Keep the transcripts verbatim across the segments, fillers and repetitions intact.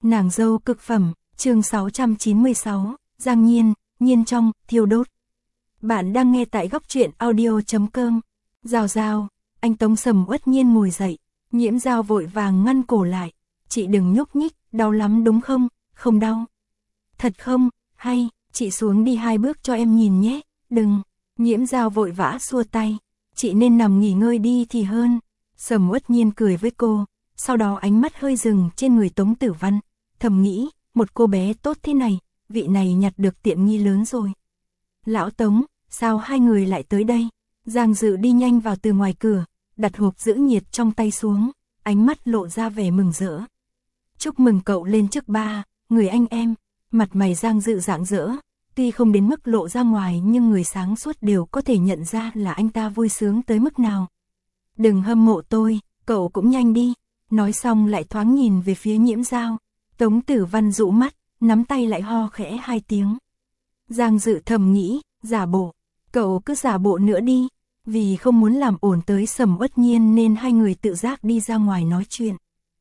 Nàng dâu cực phẩm, chương sáu trăm chín mươi sáu, Giang Nhiên, Nhiên trong, thiêu đốt. Bạn đang nghe tại góc truyện audio chấm com. Rào rào, anh Tống Sầm Uất Nhiên ngồi dậy, Nhiễm Dao vội vàng ngăn cổ lại. Chị đừng nhúc nhích, đau lắm đúng không? Không đau. Thật không? Hay, chị xuống đi hai bước cho em nhìn nhé. Đừng, Nhiễm Dao vội vã xua tay. Chị nên nằm nghỉ ngơi đi thì hơn. Sầm Uất Nhiên cười với cô, sau đó ánh mắt hơi dừng trên người Tống Tử Văn. Thầm nghĩ, một cô bé tốt thế này, vị này nhặt được tiện nghi lớn rồi. Lão Tống, sao hai người lại tới đây? Giang Dự đi nhanh vào từ ngoài cửa, đặt hộp giữ nhiệt trong tay xuống, ánh mắt lộ ra vẻ mừng rỡ. Chúc mừng cậu lên chức ba, người anh em. Mặt mày Giang Dự rạng rỡ, tuy không đến mức lộ ra ngoài nhưng người sáng suốt đều có thể nhận ra là anh ta vui sướng tới mức nào. Đừng hâm mộ tôi, cậu cũng nhanh đi. Nói xong lại thoáng nhìn về phía Nhiễm Dao. Tống Tử Văn rũ mắt, nắm tay lại ho khẽ hai tiếng. Giang Dự thầm nghĩ, giả bộ, cậu cứ giả bộ nữa đi. Vì không muốn làm ổn tới Sầm Uất Nhiên nên hai người tự giác đi ra ngoài nói chuyện.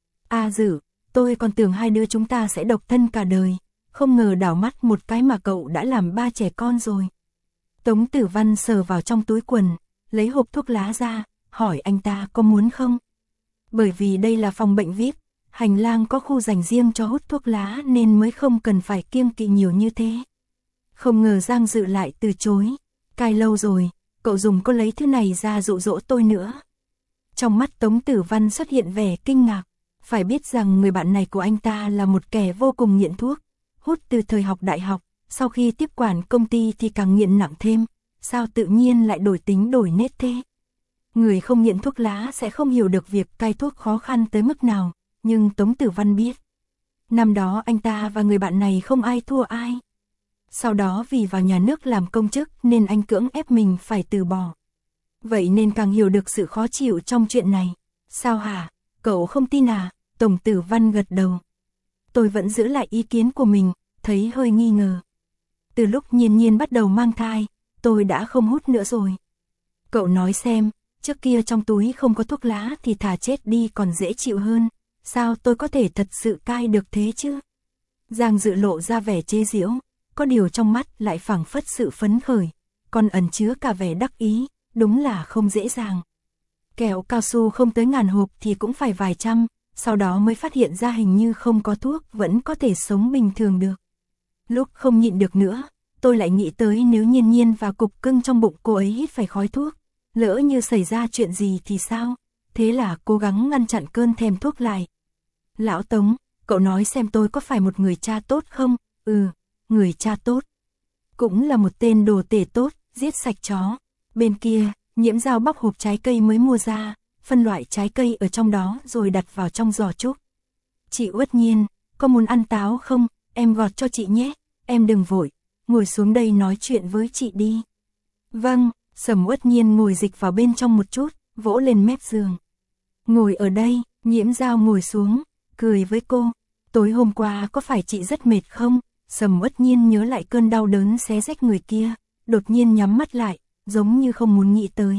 A Dự, tôi còn tưởng hai đứa chúng ta sẽ độc thân cả đời, không ngờ đảo mắt một cái mà cậu đã làm ba trẻ con rồi. Tống Tử Văn sờ vào trong túi quần, lấy hộp thuốc lá ra, hỏi anh ta có muốn không? Bởi vì đây là phòng bệnh vi ai pi, hành lang có khu dành riêng cho hút thuốc lá nên mới không cần phải kiêng kỵ nhiều như thế. Không ngờ Giang Dự lại từ chối. Cai lâu rồi, cậu dùng có lấy thứ này ra dụ dỗ tôi nữa. Trong mắt Tống Tử Văn xuất hiện vẻ kinh ngạc. Phải biết rằng người bạn này của anh ta là một kẻ vô cùng nghiện thuốc, hút từ thời học đại học, sau khi tiếp quản công ty thì càng nghiện nặng thêm. Sao tự nhiên lại đổi tính đổi nết thế? Người không nghiện thuốc lá sẽ không hiểu được việc cai thuốc khó khăn tới mức nào, nhưng Tống Tử Văn biết. Năm đó anh ta và người bạn này không ai thua ai. Sau đó vì vào nhà nước làm công chức nên anh cưỡng ép mình phải từ bỏ. Vậy nên càng hiểu được sự khó chịu trong chuyện này. Sao hả? Cậu không tin à? Tống Tử Văn gật đầu. Tôi vẫn giữ lại ý kiến của mình, thấy hơi nghi ngờ. Từ lúc Nhiên Nhiên bắt đầu mang thai, tôi đã không hút nữa rồi. Cậu nói xem, trước kia trong túi không có thuốc lá thì thà chết đi còn dễ chịu hơn. Sao tôi có thể thật sự cai được thế chứ? Giang Dự lộ ra vẻ chế giễu, có điều trong mắt lại phảng phất sự phấn khởi, còn ẩn chứa cả vẻ đắc ý, đúng là không dễ dàng. Kẹo cao su không tới ngàn hộp thì cũng phải vài trăm, sau đó mới phát hiện ra hình như không có thuốc vẫn có thể sống bình thường được. Lúc không nhịn được nữa, tôi lại nghĩ tới nếu Nhiên Nhiên và cục cưng trong bụng cô ấy hít phải khói thuốc, lỡ như xảy ra chuyện gì thì sao? Thế là cố gắng ngăn chặn cơn thèm thuốc lại. Lão Tống, cậu nói xem tôi có phải một người cha tốt không? Ừ, người cha tốt. Cũng là một tên đồ tể tốt, giết sạch chó. Bên kia, Nhiễm Dao bóc hộp trái cây mới mua ra, phân loại trái cây ở trong đó rồi đặt vào trong giỏ trúc. Chị Uất Nhiên, có muốn ăn táo không? Em gọt cho chị nhé. Em đừng vội, ngồi xuống đây nói chuyện với chị đi. Vâng, Sầm Uất Nhiên ngồi dịch vào bên trong một chút, vỗ lên mép giường. Ngồi ở đây, Nhiễm Dao ngồi xuống, cười với cô. Tối hôm qua có phải chị rất mệt không? Sầm Uất Nhiên nhớ lại cơn đau đớn xé rách người kia, đột nhiên nhắm mắt lại, giống như không muốn nghĩ tới.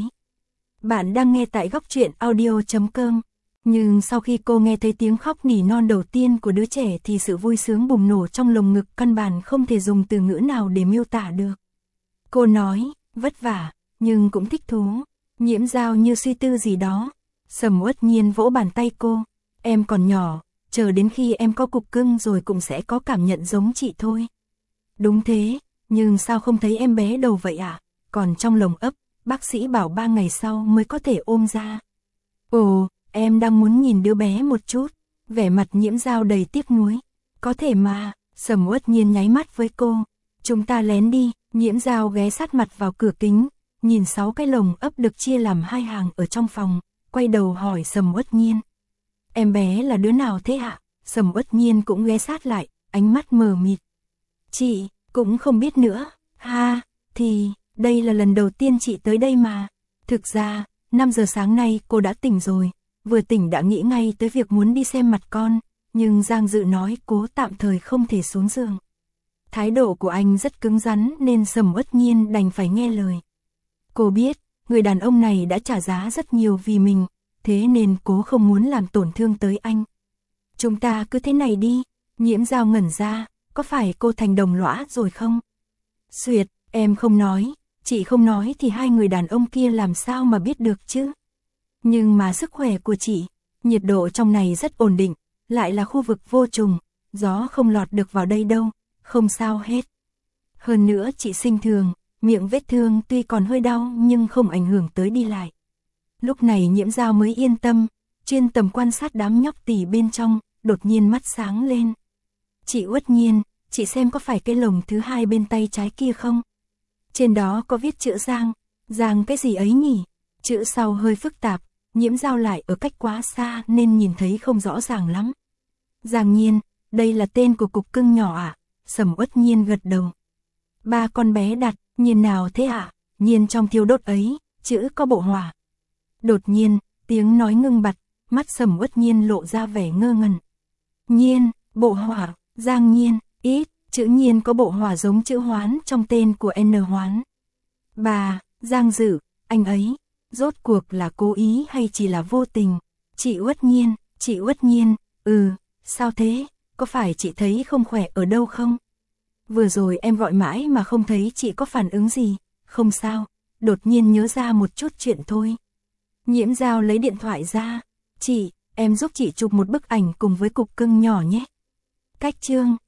Bạn đang nghe tại góc truyện audio chấm com. Nhưng sau khi cô nghe thấy tiếng khóc nỉ non đầu tiên của đứa trẻ thì sự vui sướng bùng nổ trong lồng ngực căn bản không thể dùng từ ngữ nào để miêu tả được. Cô nói, vất vả, nhưng cũng thích thú. Nhiễm Dao như suy tư gì đó. Sầm Uất Nhiên vỗ bàn tay cô. Em còn nhỏ, chờ đến khi em có cục cưng rồi cũng sẽ có cảm nhận giống chị thôi. Đúng thế, nhưng sao không thấy em bé đầu vậy ạ? À? Còn trong lồng ấp, bác sĩ bảo ba ngày sau mới có thể ôm ra. Ồ, em đang muốn nhìn đứa bé một chút. Vẻ mặt Nhiễm Dao đầy tiếc nuối. Có thể mà, Sầm Uất Nhiên nháy mắt với cô. Chúng ta lén đi. Nhiễm Dao ghé sát mặt vào cửa kính, nhìn sáu cái lồng ấp được chia làm hai hàng ở trong phòng, quay đầu hỏi Sầm Uất Nhiên. Em bé là đứa nào thế ạ? Sầm Uất Nhiên cũng ghé sát lại, ánh mắt mờ mịt. Chị, cũng không biết nữa. Ha, thì, đây là lần đầu tiên chị tới đây mà. Thực ra, năm giờ sáng nay cô đã tỉnh rồi, vừa tỉnh đã nghĩ ngay tới việc muốn đi xem mặt con, nhưng Giang Dự nói cố tạm thời không thể xuống giường. Thái độ của anh rất cứng rắn nên Sầm Uất Nhiên đành phải nghe lời. Cô biết, người đàn ông này đã trả giá rất nhiều vì mình, thế nên cố không muốn làm tổn thương tới anh. Chúng ta cứ thế này đi, Nhiễm Dao ngẩn ra, có phải cô thành đồng lõa rồi không? Xuyệt, em không nói, chị không nói thì hai người đàn ông kia làm sao mà biết được chứ? Nhưng mà sức khỏe của chị, nhiệt độ trong này rất ổn định, lại là khu vực vô trùng, gió không lọt được vào đây đâu, không sao hết. Hơn nữa chị sinh thường, miệng vết thương tuy còn hơi đau nhưng không ảnh hưởng tới đi lại. Lúc này Nhiễm Dao mới yên tâm, chuyên tầm quan sát đám nhóc tỉ bên trong, đột nhiên mắt sáng lên. Chị Uất Nhiên, chị xem có phải cái lồng thứ hai bên tay trái kia không? Trên đó có viết chữ Giang, Giang cái gì ấy nhỉ? Chữ sau hơi phức tạp, Nhiễm Dao lại ở cách quá xa nên nhìn thấy không rõ ràng lắm. Giang Nhiên, đây là tên của cục cưng nhỏ à? Sầm Uất Nhiên gật đầu. Ba con bé đặt, Nhiên nào thế ạ? À? Nhiên trong thiêu đốt ấy, chữ có bộ hỏa. Đột nhiên, tiếng nói ngưng bặt, mắt Sầm Uất Nhiên lộ ra vẻ ngơ ngẩn. Nhiên, bộ hỏa, Giang Nhiên, ít, chữ Nhiên có bộ hỏa giống chữ Hoán trong tên của N Hoán. Bà, Giang Dử, anh ấy, rốt cuộc là cố ý hay chỉ là vô tình? Chị Uất Nhiên, chị Uất Nhiên, ừ, sao thế, có phải chị thấy không khỏe ở đâu không? Vừa rồi em gọi mãi mà không thấy chị có phản ứng gì, không sao, đột nhiên nhớ ra một chút chuyện thôi. Nhiễm Dao lấy điện thoại ra, chị, em giúp chị chụp một bức ảnh cùng với cục cưng nhỏ nhé. Cách chương